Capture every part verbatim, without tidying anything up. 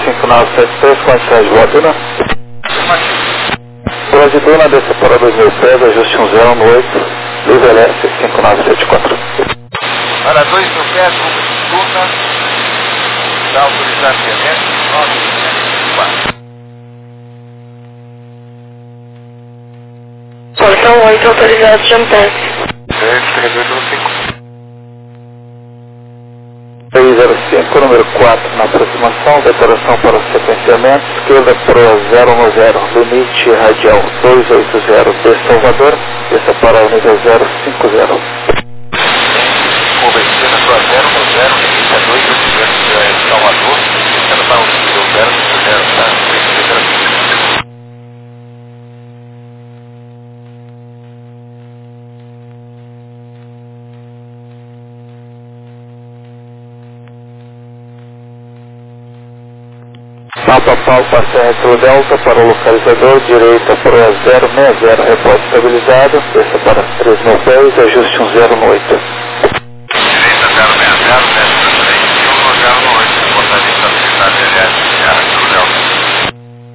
cinco nove sete três, quantidade de Vladuna. Vladuna, desça para dois mil pés, ajuste um zero no oito, livre L S cinco nove sete quatro. Para dois mil pés, Vladuna, está autorizado T M S nove sete quatro. Portão oito, autorizado Jump Taxi. três zero cinco. três zero cinco, número quatro, na aproximação, decoração para o sequenciamento, esquerda Pro zero um zero, limite radial dois oito zero de Salvador, desça para o nível zero cinco zero. Cobertura Pro zero um zero, limite a dois oito zero de Salvador, descendo para o nível zero cinco zero, tá? Mapa Pau, passa retro Delta para o localizador, direita Pro zero seis zero, repórter estabilizado, desça para três mil pés, ajuste um zero no oito. Direita zero seis zero, desce para três mil no zero no oito, portaria estabilidade elétrica, retro Delta.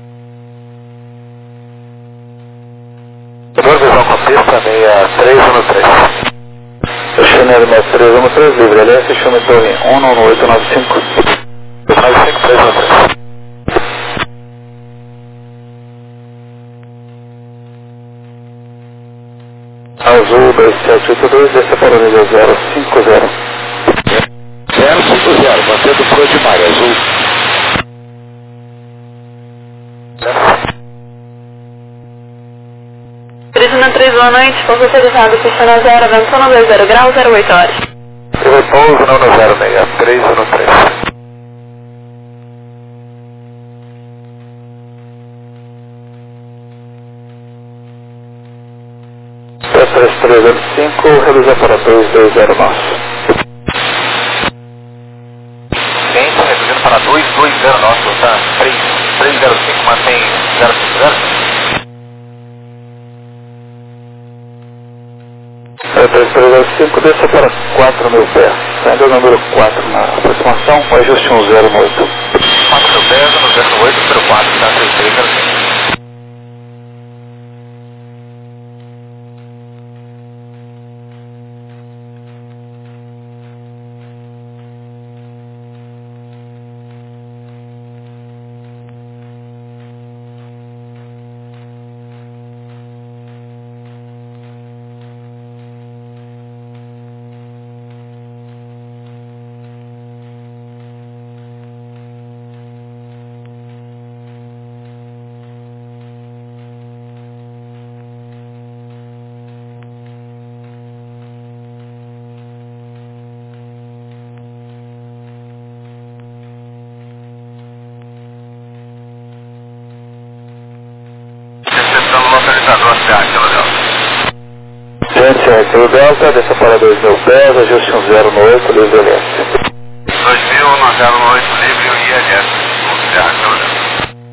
Senhor, visão com a pista, meia três um no três. Chanel meia três um no três, livre L S, chame torre um um oito nove cinco. nove cinco três um três. Azul dois sete oito dois, desça para o nível zero cinco zero. zero cinco zero, mantendo o Pro de Mar, azul. Turismo três, boa noite, pouso autorizado, pista na zero, vento no dois zero graus, zero oito horas. Repouso não no zero seis, três um no três. três três zero cinco, reduza para dois dois zero nosso. Cliente reduzindo para dois dois zero nosso, tá? três zero cinco mantém zero cinco zero. três três zero cinco, desça para quatro mil pés. Ainda o número quatro na aproximação, ajuste um zero no oito. quatro mil pés, no zero no oito, número quatro, tá? três três zero cinco. Localizador C A, Kilo Delta. Gente, é Kilo Delta, desça para dois mil pés, ajuste um zero no oito, livre L S. dois mil no zero no oito, livre o I L S. Serra, Kilo Delta.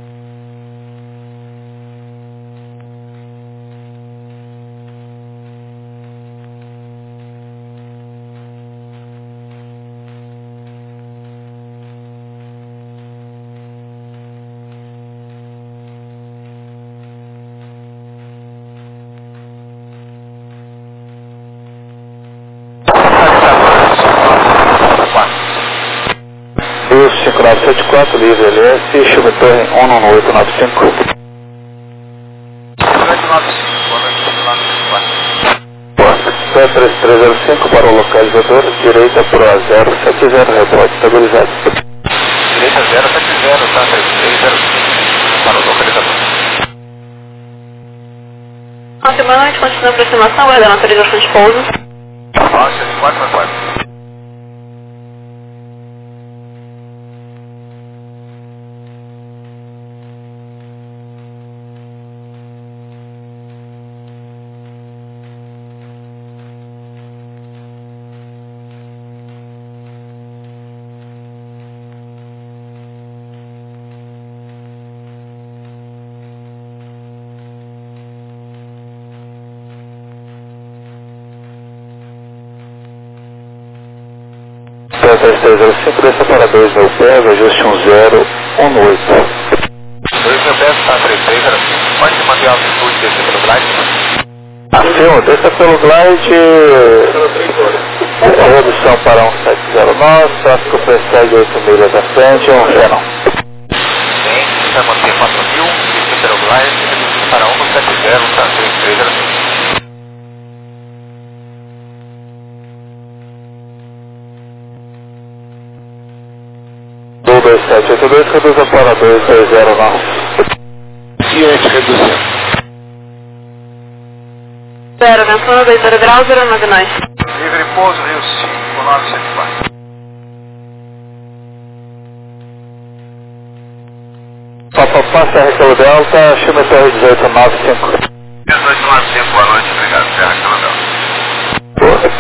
cinco nove sete quatro, livre L S, chame torre um um oito nove cinco. oito nove cinco, boa noite, lá no Pé três três zero cinco para o localizador, direita Pro zero sete zero, repórter estabilizado. Direita zero sete zero, tá? três três zero cinco, para o localizador. Ontem, boa noite, continua a aproximação, vai dar autorização de pouso. Rocha, quatro quatro. três três zero cinco, desça para dois mil pés, ajuste um zero um no oito. dois mil pés, está três três zero cinco. Pode manter a altitude e descer pelo glide? Afirmo, desça pelo glide, redução para um sete zero nove, tráfego persegue oito milhas à frente, um Venom. Sim, vai manter quatro mil, descer pelo glide, reduzir para um sete zero, está três três zero cinco. dois sete oito dois, reduza para dois dois zero nove. Ciente, reduzindo. Zero, ventana dois zero graus, zero nove nós. Livre pouso, Rio cinco nove sete quatro. Papapá, Serra Kilo Delta, Chima Torre dezoito nove cinco. dezoito nove cinco, boa noite, obrigado, Serra Kilo Delta.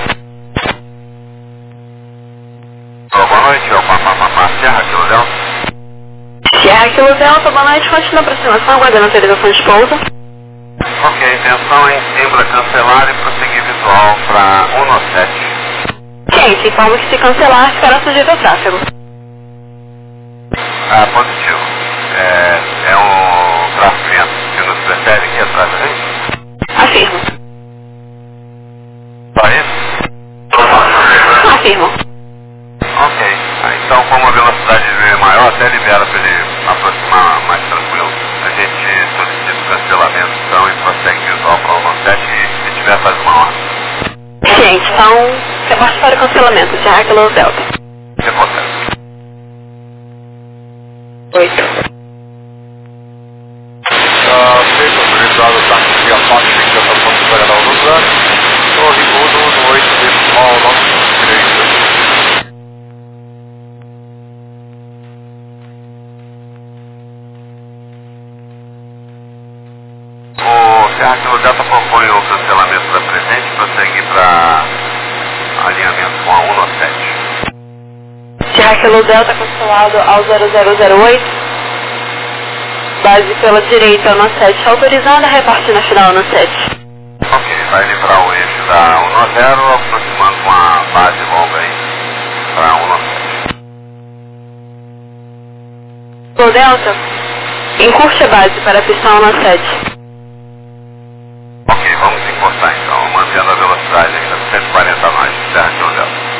Boa noite, é o Papapá, Serra Kilo Delta. Serra Kilo Delta, boa noite, continua a aproximação, aguardando a autorização de pouso. Ok, intenção em Embra cancelar e prosseguir visual para um nove sete. Gente, informo que se cancelar, ficará sujeito ao tráfego. Ah, positivo. É, é um tráfego que nos precede aqui atrás da gente? Afirmo. Só isso? Afirmo. Ok. Ah, então, como a velocidade é maior, até libera para ele aproximar mais tranquilo. A gente solicita o cancelamento, então, e prossegue visual para um nove sete e se tiver faz uma hora. Gente, então, reporte para o cancelamento, Serra Kilo Delta. Você consegue. Oito. Uh, feito autorizado o táxi de asfalto de fixação de Federal dos anos. Torre Mudo no oito decimal nove três dois. O Serra Kilo Delta propõe o cancelamento da presente para seguir para alinhamento com a um nove sete. Serra Kilo Delta cancelado ao zero zero zero oito. Base pela direita no sete autorizada, reporte na final no sete. Ok, vai livrar o eixo da um nove zero, aproximando com a base longa aí para um nove sete. Kilo Delta, encurte a base para a pista um nove sete. Ok, vamos encostar então, mantendo a velocidade ainda cento e quarenta nós, Serra Kilo Delta.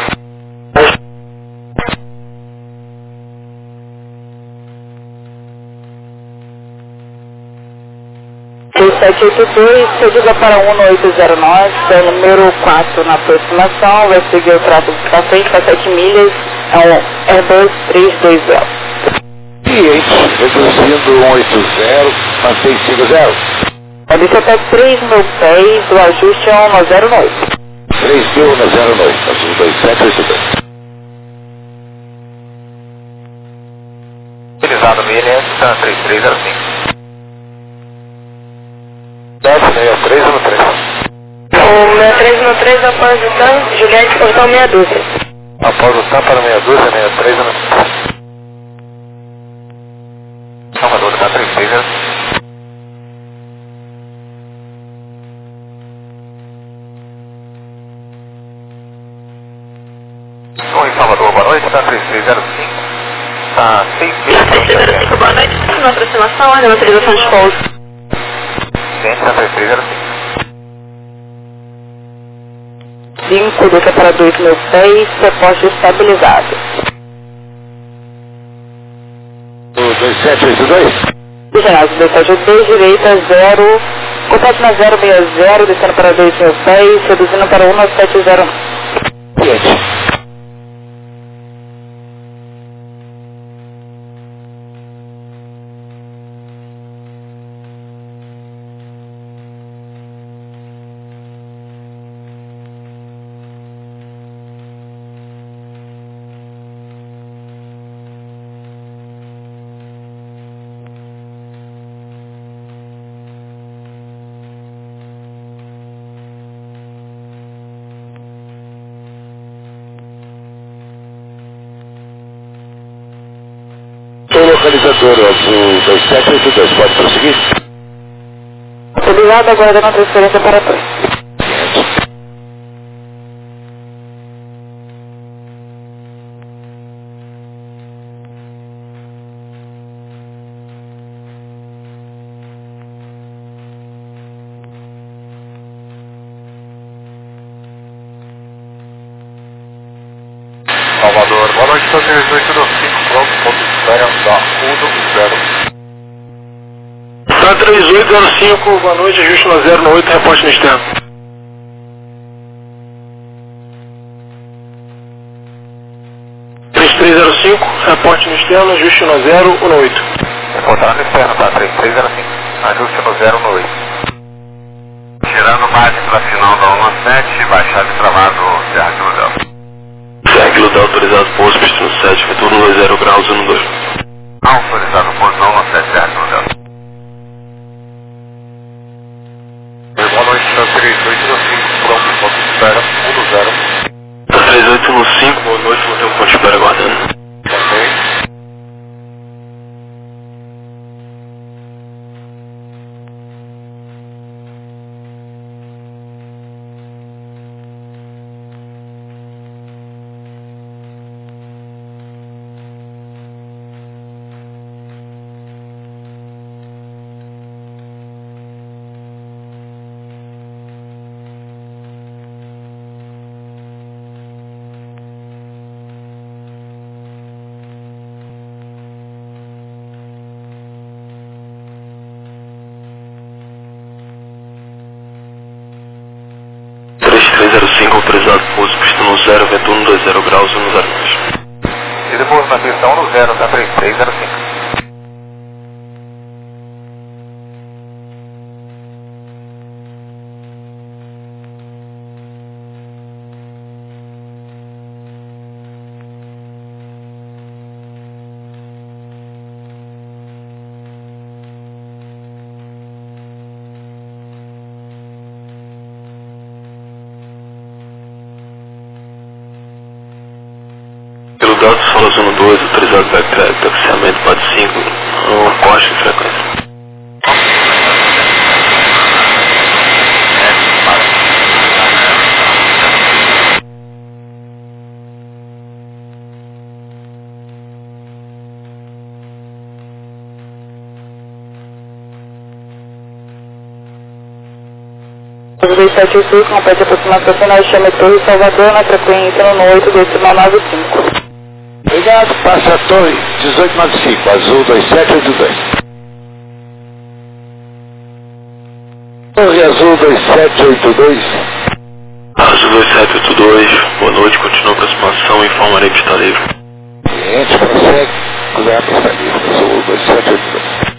sete oito dois, seguida para um oito zero nove, é o número quatro na aproximação, vai seguir o tráfego para frente para sete milhas, é um Airbus três dois zero. Cliente, reduzindo um oito zero, mantém cinco zero. Pode ser até três mil pés, o ajuste é um nove zero oito. três mil um zero oito, azul dois sete oito dois. Utilizado no I N S, três três zero cinco. sete seis três um três. O sessenta e três no três após o TAM, Juliette, portão meia dúzia. Após o TAM para meia dúzia, sessenta e três um três. Salvador, está três três zero cinco. Estou em Salvador, boa noite, está três três zero cinco. Está seis mil. três três zero cinco, boa noite. Na aproximação, aguardando a autorização de pouso. Gente, está três três zero cinco. cinco, desça para dois mil pés, reposte estabilizado. O dois sete oito dois. Ginásio dois sete oito dois, direita zero, completo na zero seis zero, descendo para dois mil pés, reduzindo para um nove sete zero. Gente. Localizador azul dois sete oito dois, pode prosseguir? Obrigado, aguardando a transferência para trás. três oito dois cinco, pronto, ponto espera da um zero. Tá três oito zero cinco, boa noite, ajuste no zero no oito, reporte no externo. três três zero cinco, reporte no externo, ajuste no zero no oito. Reportar no externo, tá, três três zero cinco, ajuste no zero no oito. Tirando base para final da um sete, baixado e travado Serra de Ludel. Serra de Ludel, autorizado pouso, pista no sete, retorno dois zero graus, um dois. Autorizado pouso na um sete, Serra de Ludel. Boa noite, três oito zero cinco, pronto, ponto de espera, um zero. Tá três oito um cinco, boa noite, vou ter um ponto de espera aguardando. Ok. três três zero cinco, autorizado pouso, pista no zero, retorno dois zero graus, um zero dois. E depois na pista um zero, tá três três zero cinco. Pelo dado solo zona dois, autorizado backtrack, taxiamento quatro cinco, um corte de frequência. dois sete oito seis, complete aproximação final de Chame Torre Salvador na frequência no oito dois nove cinco. Obrigado, passa a torre dezoito noventa e cinco, azul dois sete oito dois. Torre azul dois sete oito dois. Azul dois sete oito dois, boa noite, continua a aproximação, informarei que está livre. Cliente prossegue, cuidado que está livre, azul dois sete oito dois.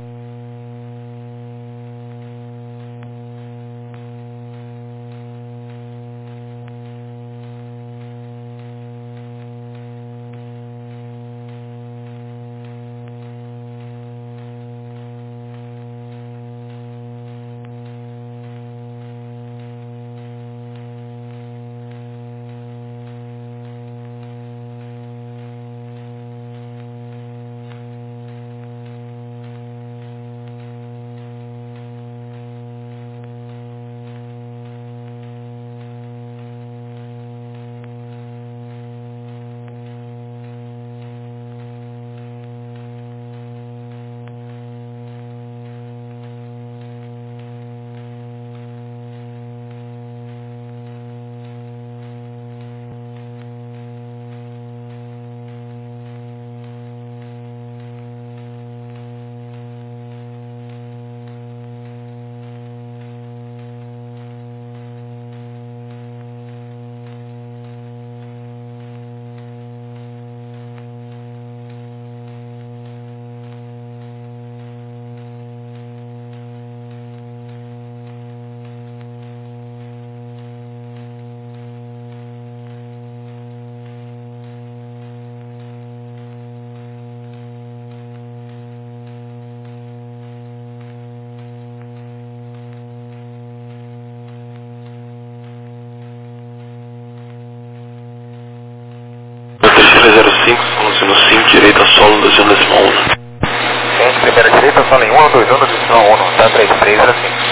zero cinco, solo cinco, direita solo dois um decimal um. Gente, primeira direita, solo em um dois um decimal um, tá três três zero cinco.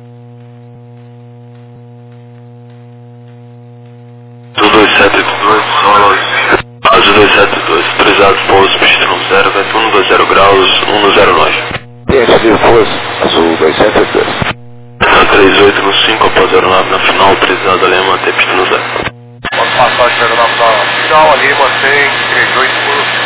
dois sete oito dois. Solo Azul dois sete dois, autorizado pouso, pista número zero, vento um dois zero graus, um zero nove. Teste de força, Azul dois sete dois. três oito no cinco, após zero nove na final, autorizado ali, manter pista no zero. Pode passar de zero nove na final, ali mantém três oito por...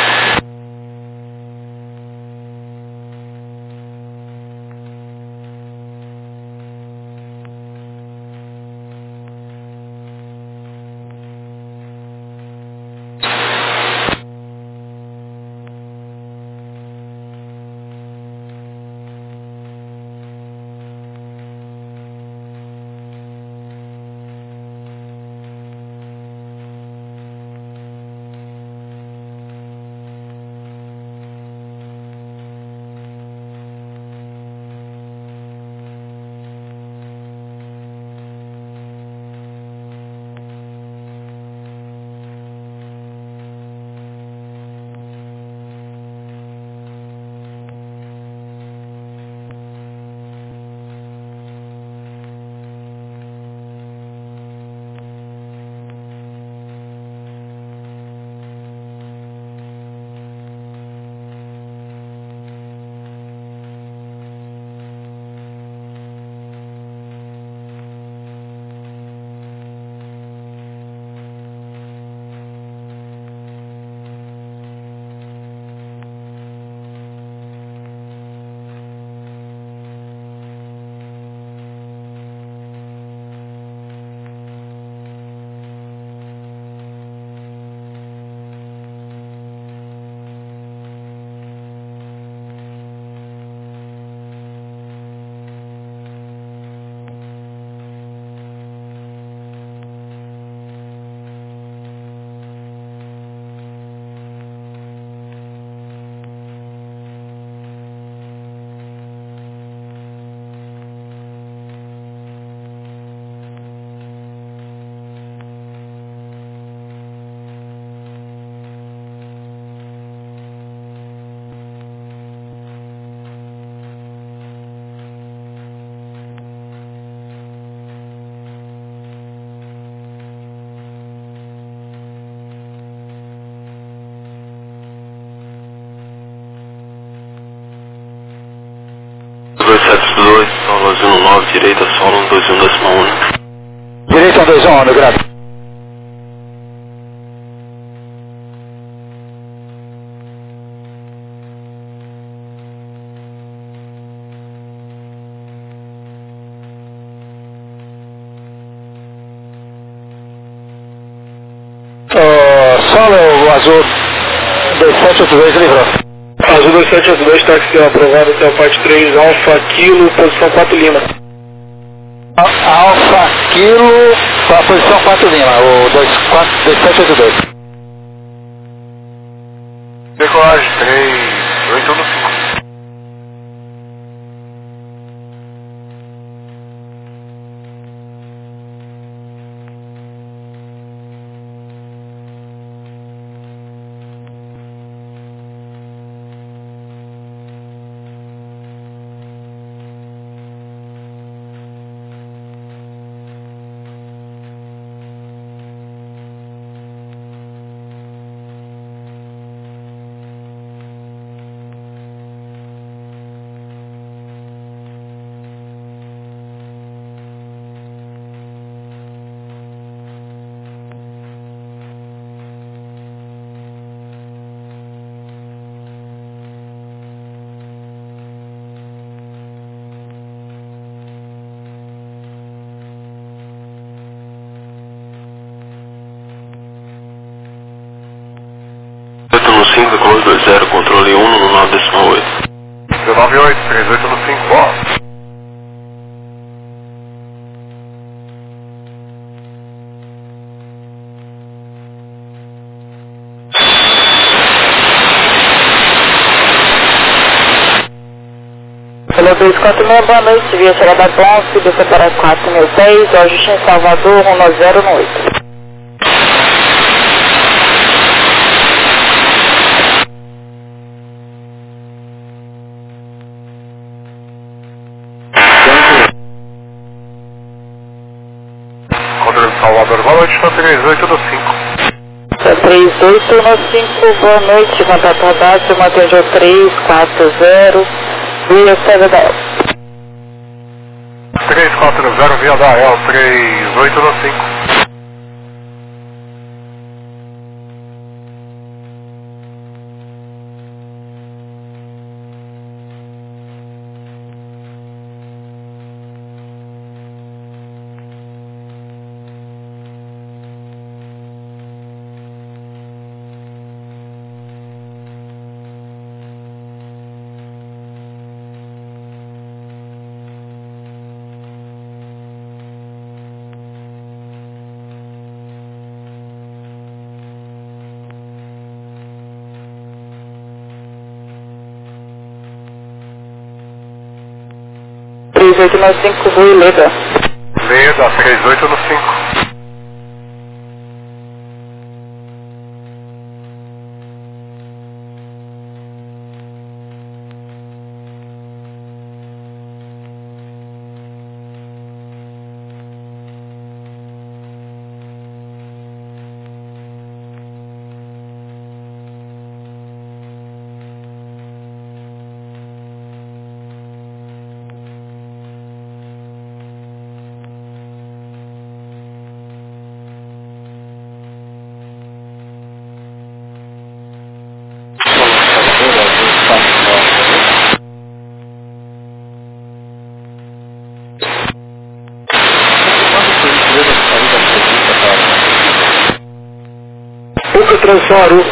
dois sete dois, solo Azul um nove, direita, solo um dois um décima um. Direita um dois um, grado. Solo Azul dois sete oito dois, livrou. Azul dois sete oito dois, táxi aprovado até o parte três, Alfa Kilo, posição quatro Lima. Alfa Kilo, para a posição quatro Lima, o dois sete oito dois. Decolagem três oito no cinco. cinco, decolagem dois zero, controle um no nove décima oito. nove oito, três oito no cinco, bom. Hello dois quatro seis, boa noite, via Tirada Ponce, descer para quatro mil seis, ajuste em Salvador, um nove zero oito. Controle de Salvador, boa noite, três oito do cinco. três oito um cinco, boa noite, contato abaixo, mantém três quatro zero, via Serra da El. três quatro zero, via da El, três oito um cinco. três oito um cinco, Rui Leda. Leda, três oito um cinco. Boca Transfaro.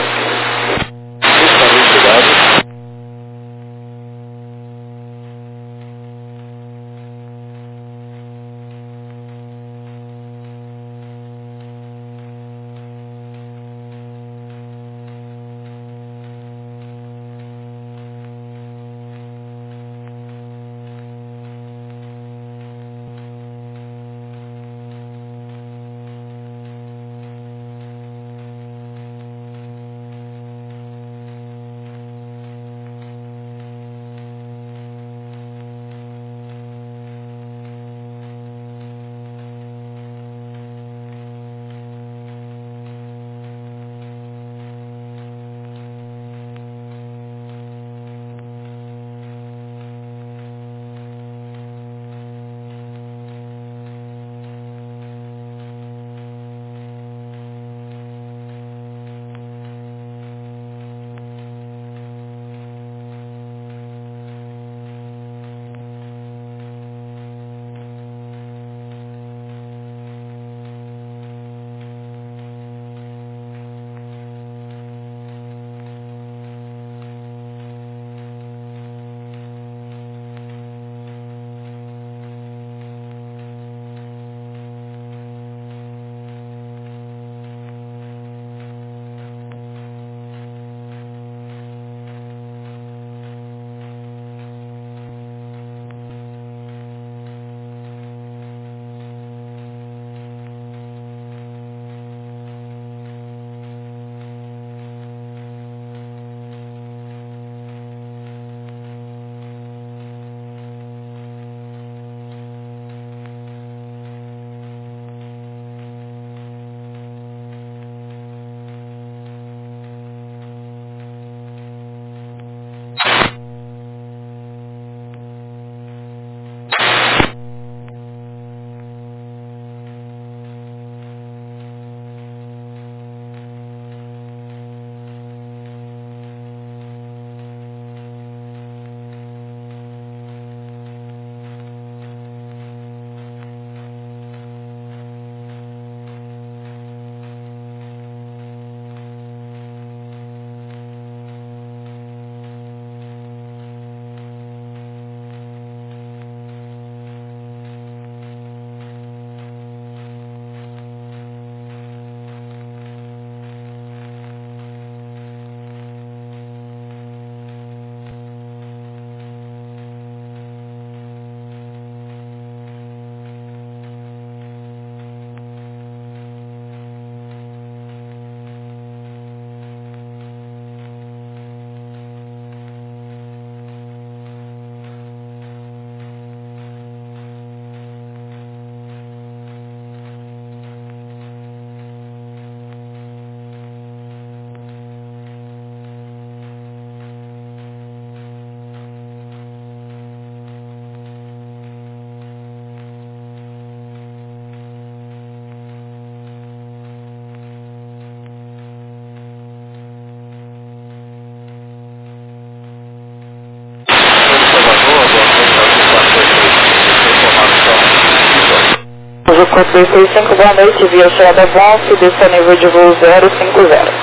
quatro dois seis cinco, boa noite, via chegada Bonf, desça nível de voo zero cinco zero.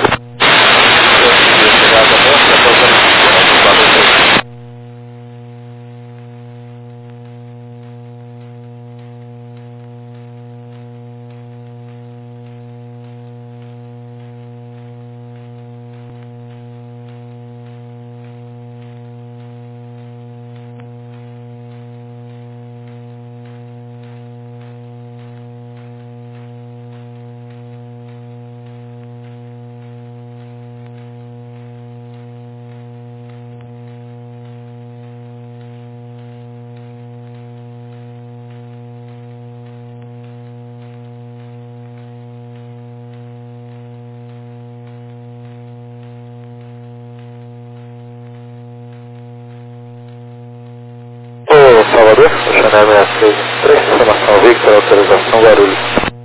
Salvador, Chanel sessenta e três, três, informação Victor, autorização Guarulhos.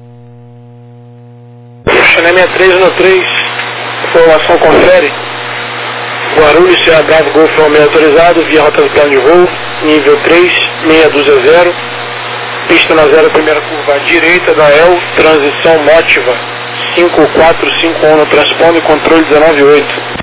Chanel sessenta e três no três, informação confere. Guarulhos, Serra Bravo, Golf Romeo autorizado, via rota do plano de voo, nível três, meia dúzia zero, pista na zero, primeira curva à direita da E L, transição Motiva, cinco quatro cinco um no transponder, controle dezenove oito.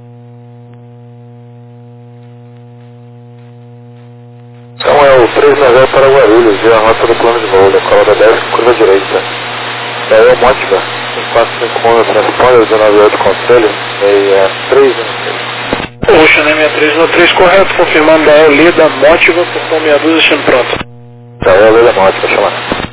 Então é o três zero para Guarulhos, via a rota do plano de voo, decola da dez, curva direita. Da E L Motiva, cinco quatro cinco um no transponder, dezenove oito conselho, sessenta e três no três. O Chanel sessenta e três no três, correto, confirmando da E L Leda Motiva, portão meia dúzia, deixando pronto. Da E L Leda Motiva, chamar.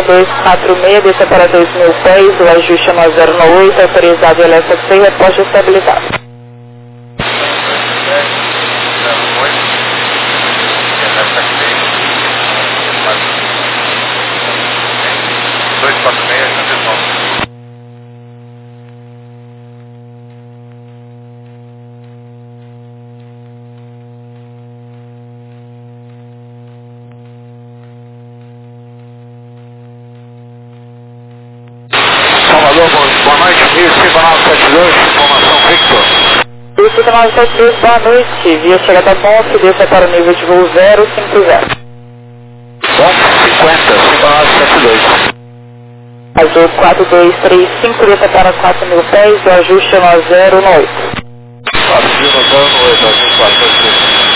dois quatro seis, desça para dois mil pés, o ajuste é no zero nove oito, autorizado L S F, reposta estabilizado. dois quatro seis, atenção. Salvador, boa noite, Rio cinco nove sete dois, informação Victor. Rio cinco nove sete dois, boa noite, via chegada Bonf, desça para o nível de voo zero cinco zero. Bonf cinquenta, cinco nove sete dois. Azul quatro dois três cinco, desça para quatro mil pés, o ajuste é no zero nove oito. quatro mil no zero nove oito, Azul quatro dois três.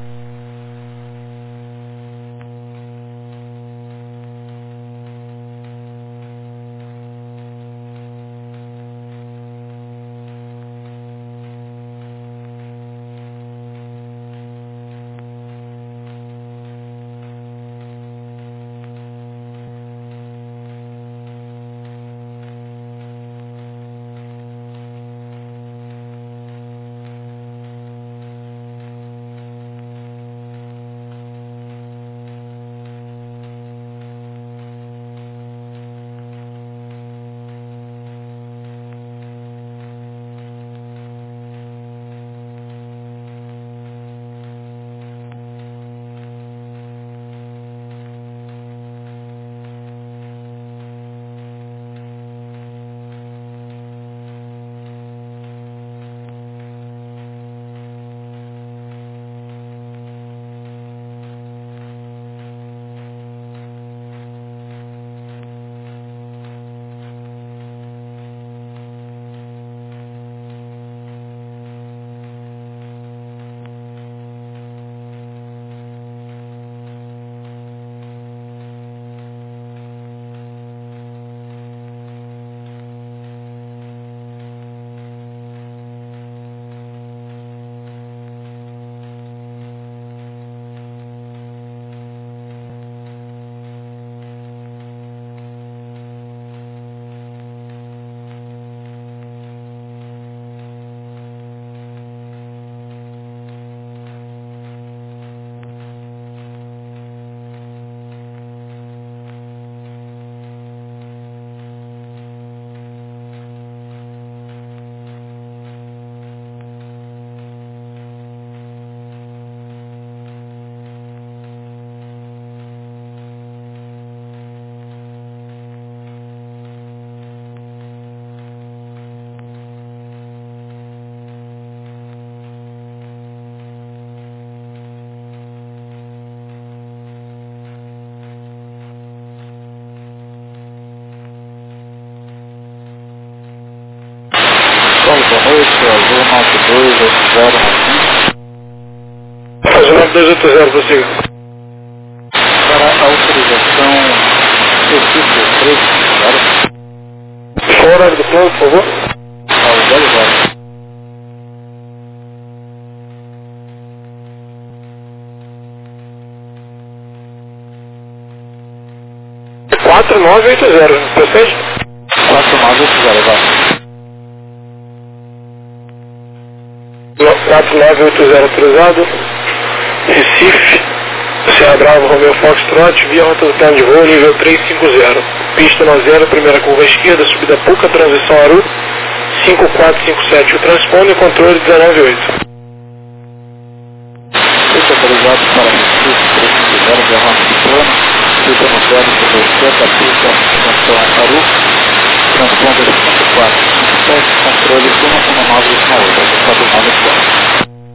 Boa noite, Azul nove dois oito zero nove. Azul nove dois oito zero, prossiga. Para a autorização Recife três zero. Qual o horário do plano, por favor? Ao zero zero. quatro nove oito zero, procede? quatro nove oito zero, vai. quatro nove oito zero autorizado, Recife, Serra Bravo, Romeo Foxtrot, via rota do plano de voo, nível três cinco zero. Pista no zero, primeira curva à esquerda, subida Puca, transição Aru, cinco quatro cinco sete, o transponder, controle dezenove oito. Pista autorizado para Recife três cinco zero, via rota do plano, pista no zero, curva à esquerda, pista, transição Aru, transponder cinco quatro cinco sete, controle um um nove oito quatro nove quatro.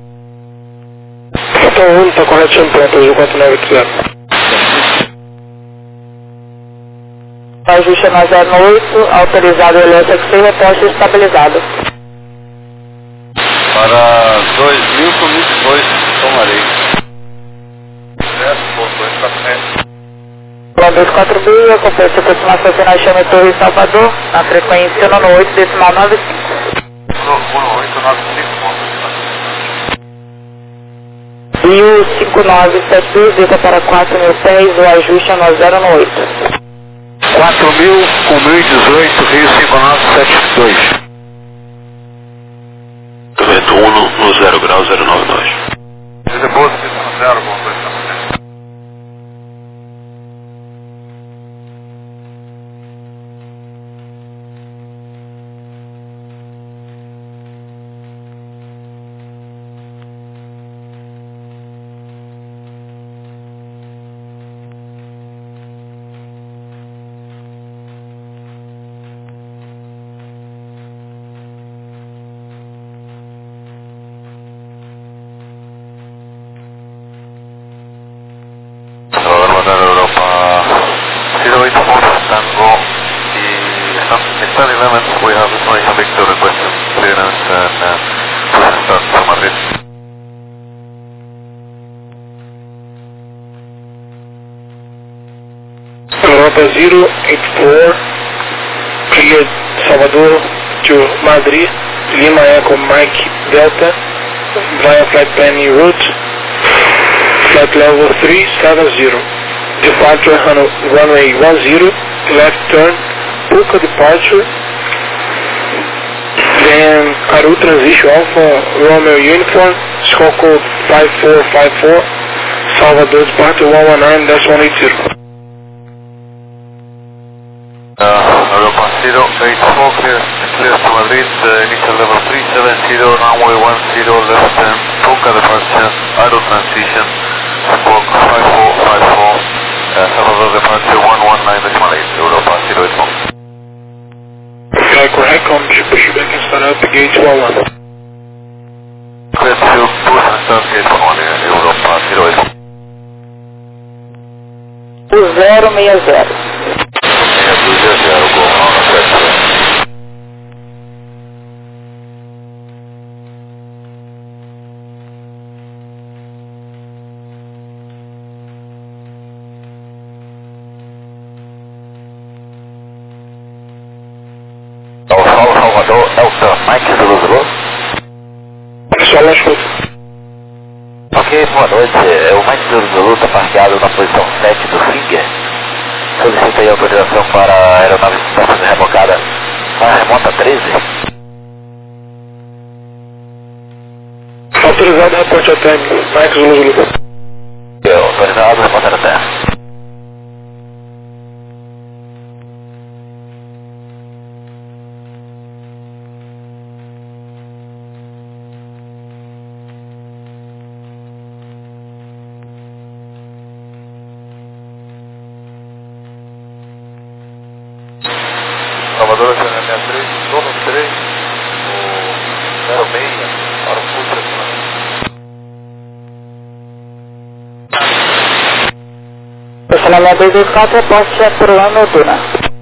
Então um está correto, chame pronto, Azul quatro nove oito zero. Ajuste no zero nove oito, autorizado L S F, reposta estabilizado. Para dois mil comigo dois, tomarei. zero ponto dois quatro seis. Plano dois quatro B, acompanha a aproximação final chame Torre Salvador, na frequência nono oito, decimal nove cinco. nono oito nove cinco. Rio cinco nove sete dois, desça para quatro mil pés, o ajuste é no zero nove oito. quatro mil com mil e dezoito, Rio cinco nove sete dois. Vento um no zero grau zero nove dois. Depois pista no zero, bom dois sete. We have information Victor request clearance and uh, push start from Madrid. Europa zero eight four, cleared Salvador to Madrid, Lima Echo Mike Delta, via flight planning route, flight level three seven zero, departure runway one zero, left turn, Puka departure, then Aru transition Alpha Romeo Uniform, score code five four five four, Salvador departure one one nine dash one eight zero. Uh, Europa zero eight four, clear, clear to Madrid, uh, initial level three seven zero, runway one zero, left turn, Puka departure, Aru transition, squawk five four five four, uh, Salvador departure one one nine dash one eight, Europa zero eight four. Okay, correct, on pushback and start up, gate one one. Clear to push and start gate one one, Europa zero eight four. zero seis zero. meia dúzia zero, Gol nove sete. Paulo Salvador, Elsa, Mike Zulu Zulu. Pessoal, na escuta. Ok, boa noite. O Mike Zulu Zulu está parqueado na posição sete do Finger. Solicitei autorização para a aeronave estar sendo rebocada na remota treze. Autorizado, reporte a time, Mike Zulu Zulu. Autorizado, remota na terra. Salvador sessenta e três, dono três, o zero seis, para o Futra. Personal dois dois quatro, reporte por lá noturna.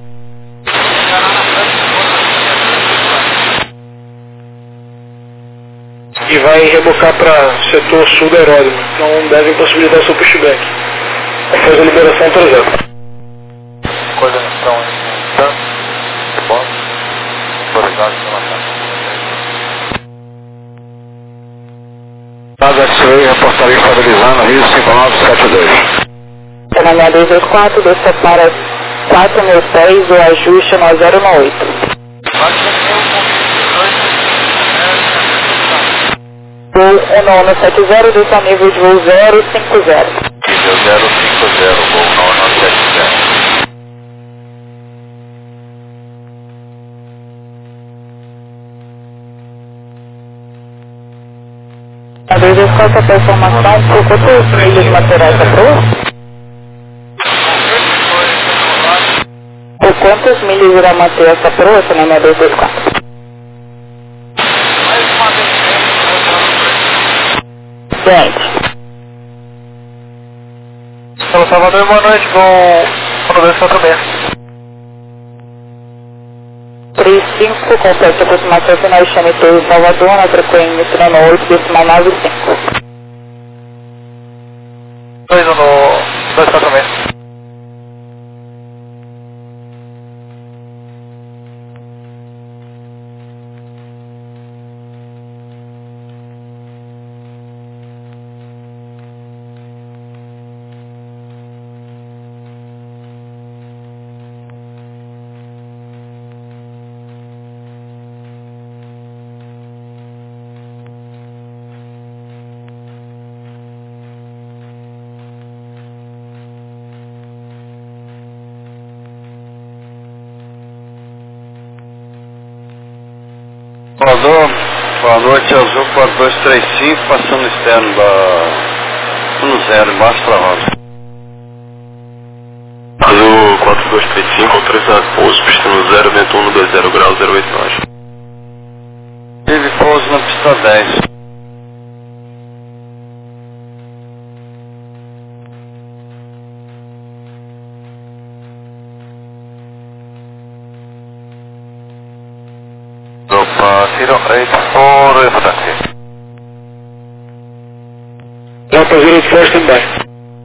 E vai rebocar para setor sul do aeródromo, então deve possibilitar seu pushback. Vamos fazer a liberação autorizada. Coordenação em tanto, bom, autorizado pela taxa. Nada X-Ray, reportaria estabilizando, Rio cinco nove sete dois. Personal dois dois quatro, desça para quatro mil pés, o ajuste no zero um oito. Voo um nove sete zero, desça nível de voo zero cinco zero. Nível zero cinco zero, voo nove sete zero. A dois dois quatro, a informação, por quantos milhas de materiais da proa? Por quantas milhas irá manter essa proa, se não é dois dois quatro? Gente. São Salvador, boa noite, com Rodolfo também. três cinco, completa a aproximação final de Chame Torre Salvador, na frequência no oito, decimal nove cinco. dois no dois quatro seis. Salvador, boa noite, Azul quatro dois três cinco, passando externo da... no zero, embaixo pra roda. Azul quatro dois três cinco, autorizado pouso, pista no zero, vento um dois zero graus, zero oito nós. Tive pouso na pista dez. Opa, zero eight four, taxi. Delta zero eight four, standby.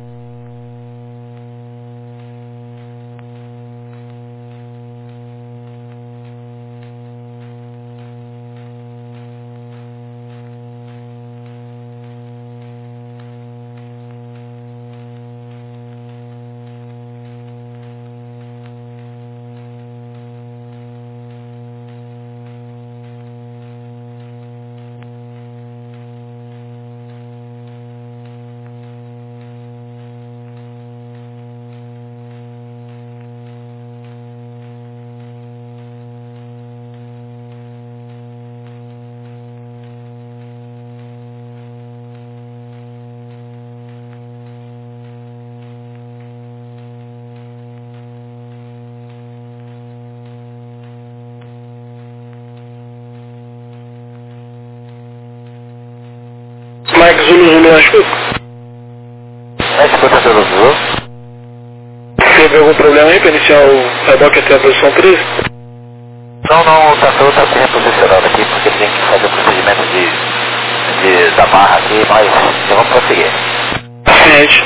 Mike Zulu Zulu, acho que... É cinquenta pelo Zulu. Teve algum problema aí para iniciar o reboque até a posição treze? Não, não, o trator está se reposicionando aqui porque tem que fazer o procedimento de, de, da barra aqui, mas vamos prosseguir. Ciente.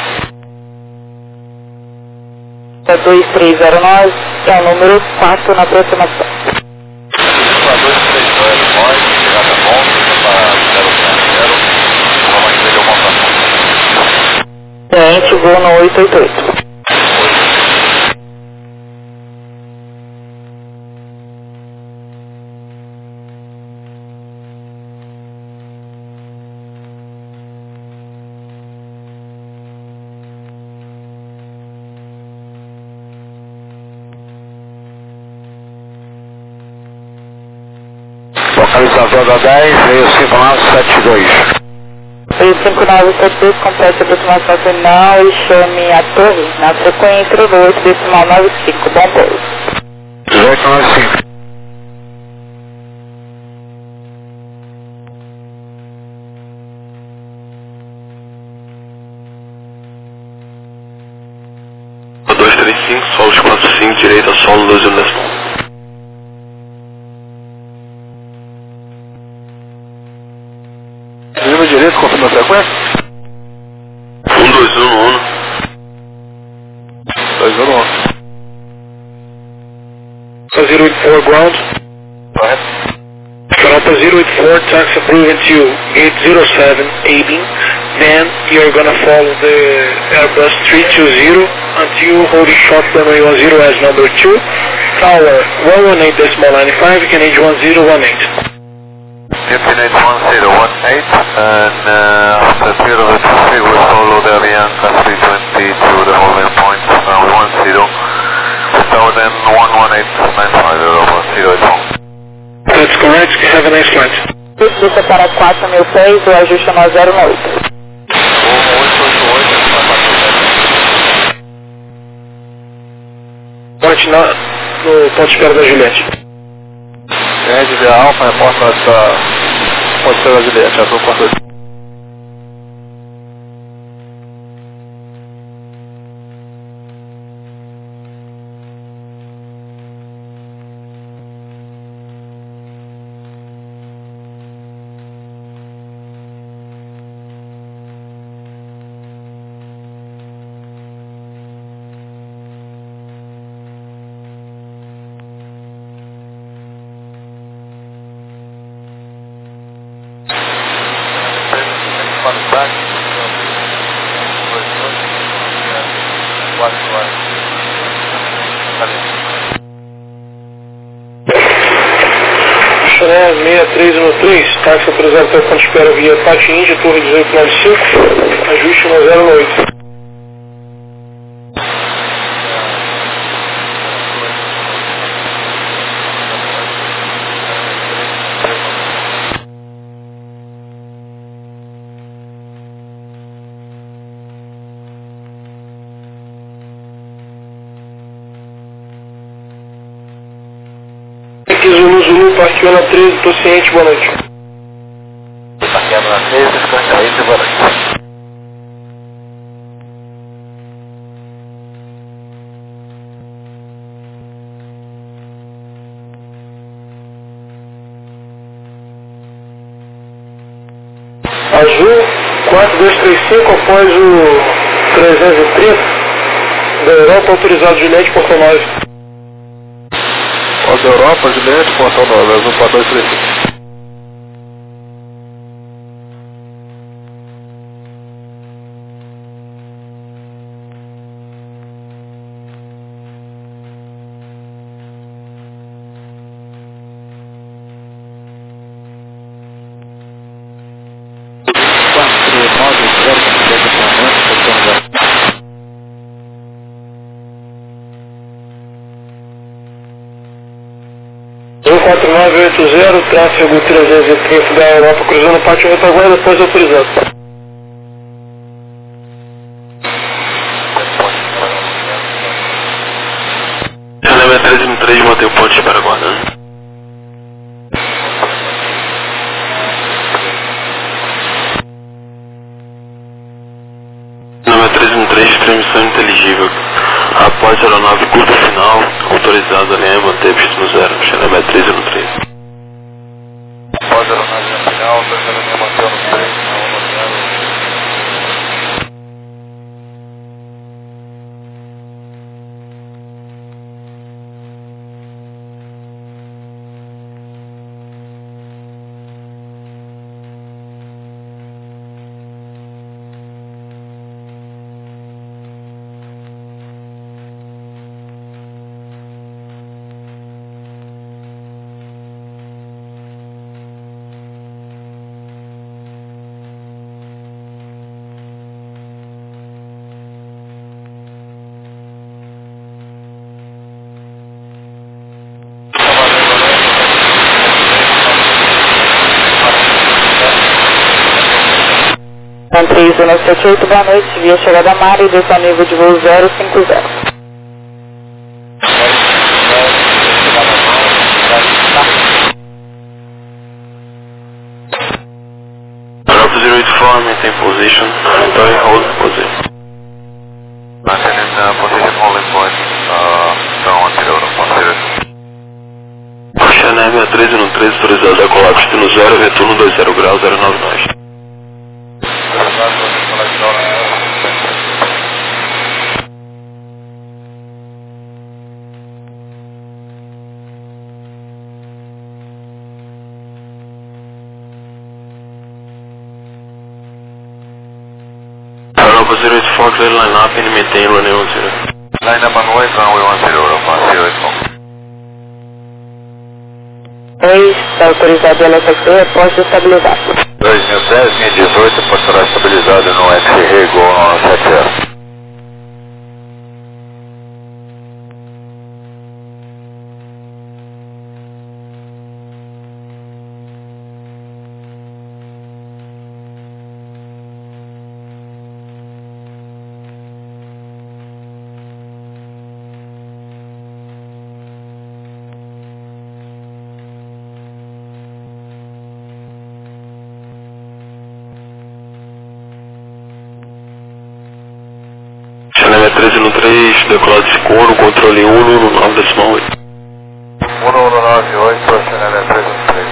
dois três zero nove, é o número quatro na aproximação. dois três zero nove, chegada bom, para zero zero, vamos entender o contato. Ciente, voo no oito oito oito. Localizador da dez, veio cinco nove sete dois. Veio cinco nove sete dois, complete a aproximação final e chame a torre na frequência do oito decimal nove cinco. Bom pouso. dezoito nove cinco. dois três cinco, solos quatro cinco, direita, solo dois iluminação. Nível direito, confirma a frequência? um dois um um. dois zero um. zero eight four ground. Correto. Delta zero eight four, tax approved into gate zero seven, aiming. Then you're gonna follow the Airbus three two zero until holding short runway one zero as number two. Tower one one eight decimal nine five, can age one zero one eight. Definite one zero one eight, and uh, after zero eight three we follow the Avianca three twenty to the holding point uh, one zero, so then one one eight nine five over zero eight one. That's correct, have a nice flight. Pista para quatro mil pés, o ajuste no zero oito. Ponte na, no ponto de espera da Juliette. Ed de Alfa, reporta da Ponte da Juliette, azul quatro dois. Choré seis três um três, táxi autorizado até o ponto de espera via Pati Índia, torre dezoito nove cinco, ajuste no zero oito. Azul, partiu na treze, tô ciente, boa noite. Parqueando na treze, descansadíssimo, boa noite. Azul, quatro dois três cinco, após o trezentos e trinta, da Europa, autorizado Juliette, Porto nove. Pós Europa, Juliette, Porto nove, Azul quatro dois três cinco. quatro nove oito zero, tráfego trezentos e trinta da Europa, cruzando o pátio retaguarda, depois autorizado. Janela treze no três, mantém o ponte para aguardando. Janela treze no três, transmissão inteligível. Após a aeronave curva final, autorizado a linha manter pista no zero. Janela treze no três. Após a aeronave final, autorizado a linha manter no três, não no zero. três um sete oito, boa noite, via chegada Mari, desceu nível de voo zero cinco zero. Europa zero eight four, maintain position, sorry, hold position. Maintaining uh, position holding point, uh, down anterior, anterior. Janela treze no três, autorizado a decolar pista no zero, retorno dois zero graus, zero nove nós. Europa zero eight four, clear line up and maintain runway one zero. Line up on way, runway one zero, Europa zero eight four. três, está autorizado L S C, posto estabilizado. dois mil dez, mil dezoito, postará estabilizado no X R, Gol no sete zero. Janela treze no três, decolado de Sicono, controle um no nove decimal oito. um um nove oito, Janela treze no três.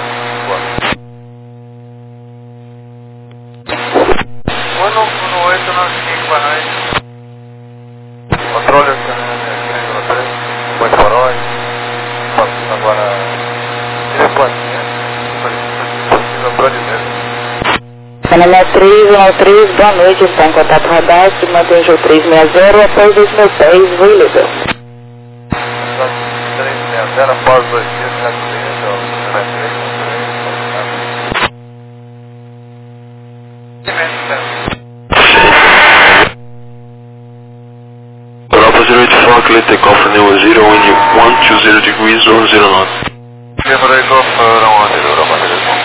um um oito nove cinco, boa noite. Controle, Janela treze no três, muito faróis. Agora, telefone, né? Controle mesmo. Janela três um três, boa noite, está em contato radar, se mantém o três seis zero, após dois mil e dez, voo ilegal. três seis zero, após dois dias, Janela Europa zero eight four, clear takeoff runway one zero, wind one two zero degrees, one zero knots. Clear takeoff, runway one zero, Europa zero eight four.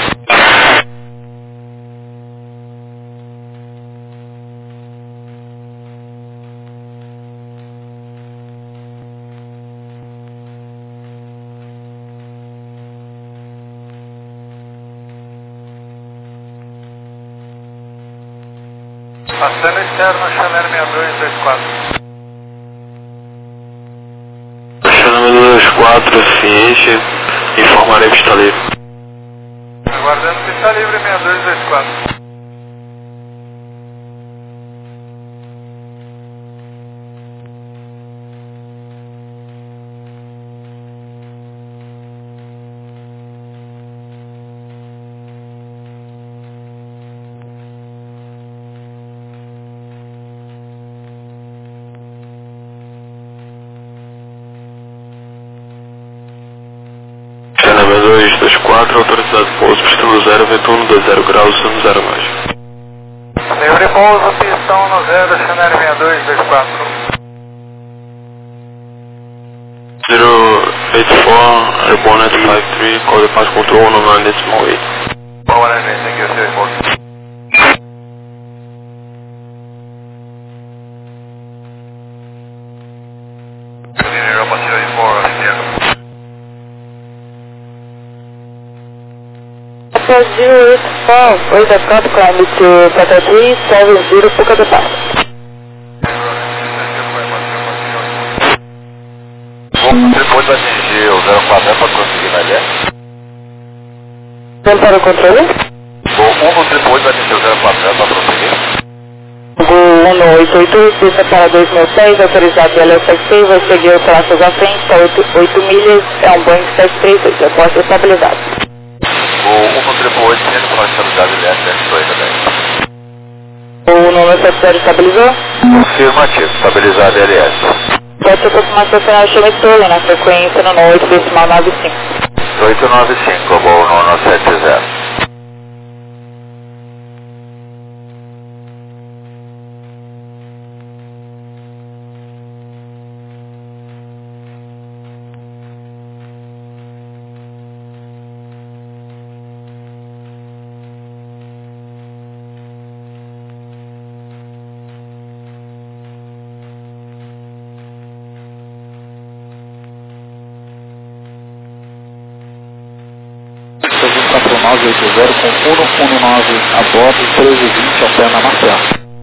Aceno externo, Chanel seis dois dois quatro. Chanel seis dois quatro, ciente, informarei que está livre. Aguardando que está livre, seis dois dois quatro. Chanel dois dois quatro, autorizado pouso, pistão zero, vento um dois zero graus, sono zero mais. Livre pouso, pistão no zero, Chanel seis dois dois quatro. zero eight four, airborne at five three, call the pass control on nine decimal eight. Power engine, thank you, zero four. Europa zero four, esquerda. zero eight four, oito quatro, climb to Pata three, seven zero, Puka de Paz. Depois vai atingir o zero quatro para conseguir na L S. Vem para o controle. Vou um depois vai atingir o zero quatro para prosseguir. Gol um oito oito, pista para dois mil e seis, autorizado L S X C, vai seguir o traços à frente, está oito milhas, é um Boeing sete três oito, reporte estabilizado. Vou um triple oito, sendo para estabilidade L S X dois também. O número sete zero estabilizou? Afirmativo, estabilizado L S. Pode aproximação final Schmidt Toller na frequência no oito decimal nove cinco. oito nove cinco, voo nono sete zero. quatro nove oito zero com um um nove a bordo, treze vinte ao pé na Marcel.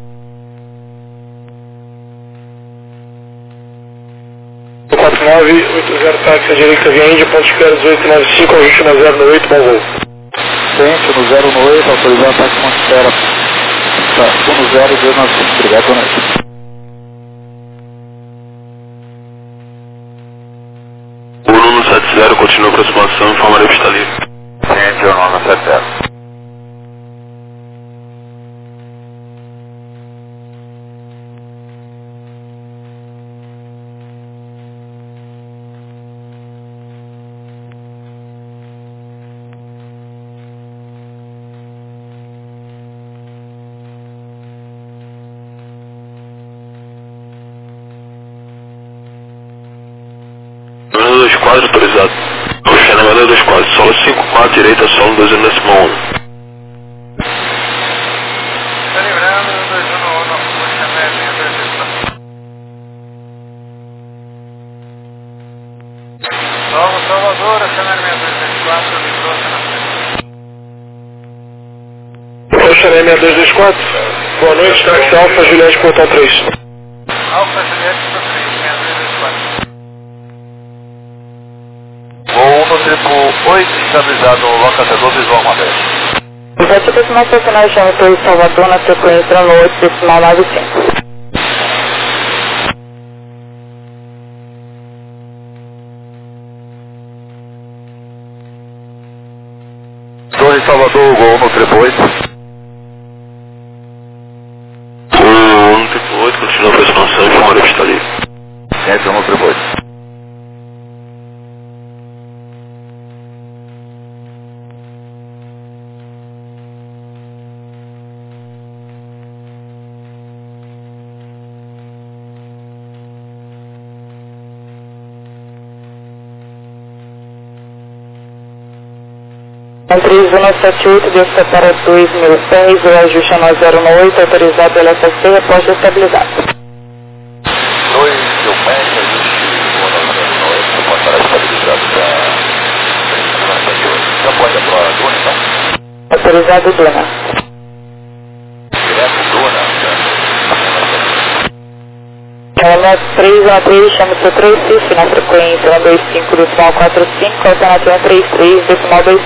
quatro nove oito zero, táxi à direita via Índia, ponto esquerdo dezoito nove cinco, ajuste na zero oito, bom voo. Frente no zero oito, autorizado táxi Monte Tá, um zero dois nove cinco, obrigado, boa noite. O nono sete zero, continua a aproximação, informarei que está livre. Ciente, o nono sete zero. Número dois quatro, autorizado. O Chanel dois quatro, solo cinco quatro, direita, solo dois um décimo um. Está livrando, dois um um, o Chanel seis dois dois quatro. Novo Salvador, Chanel seis dois dois quatro, livrou O Chanel seis dois dois quatro, boa noite, táxi Alfa Juliette, portão três. Alfa Juliette, portão três, seis dois dois quatro. Voo um triple oito, estabilizado no localizador visual Madeira. Pode aproximação final Schmidt Salvador na frequência no oito decimal nove cinco. Torre Salvador, Gol um triple oito. O um triple oito, continua a aproximação, informarei que está livre. Ciente, um triple oito. três um sete oito, desce para dois mil e seis, o ajuste na zero oito, autorizado pela S S C, reposta estabilizado. dois, eu peço, ajuste, voo no zero oito, pode estar estabilizado para já pode ir para a Duna, então? Autorizado Duna. Direto Duna, três um três, chame seu três Cisco na frequência um dois cinco, decimal quatro cinco, alternativa um três três, decimal dois.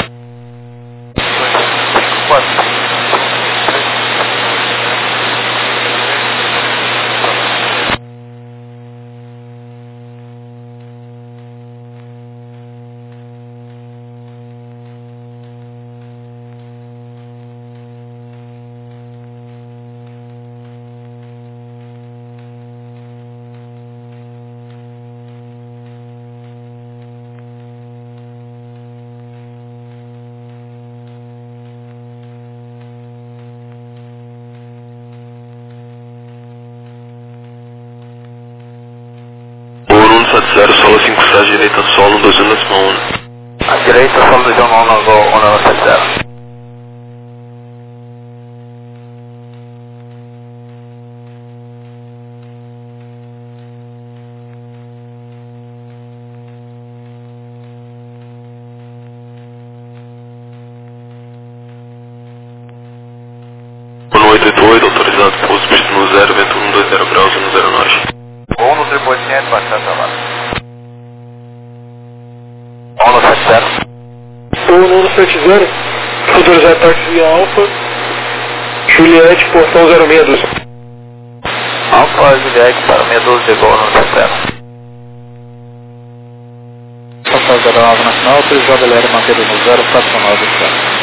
sete zero, solo cinco sete, direita solo, dois um decimal um. A direita solo dois um um sete zero. um oito oito oito, autorizado, pouso pista no zero, vento um dois zero graus, um zero nove. Ou no três oitocentos, bastante lá. um no sete zero. um no sete zero, autorizado táxi via Alfa, Juliette, portão zero seis dois. Alfa Juliette para seis doze, chegou no sete zero. Passagem da aeronave nacional, autorizado L R mantido no zero quatro nove.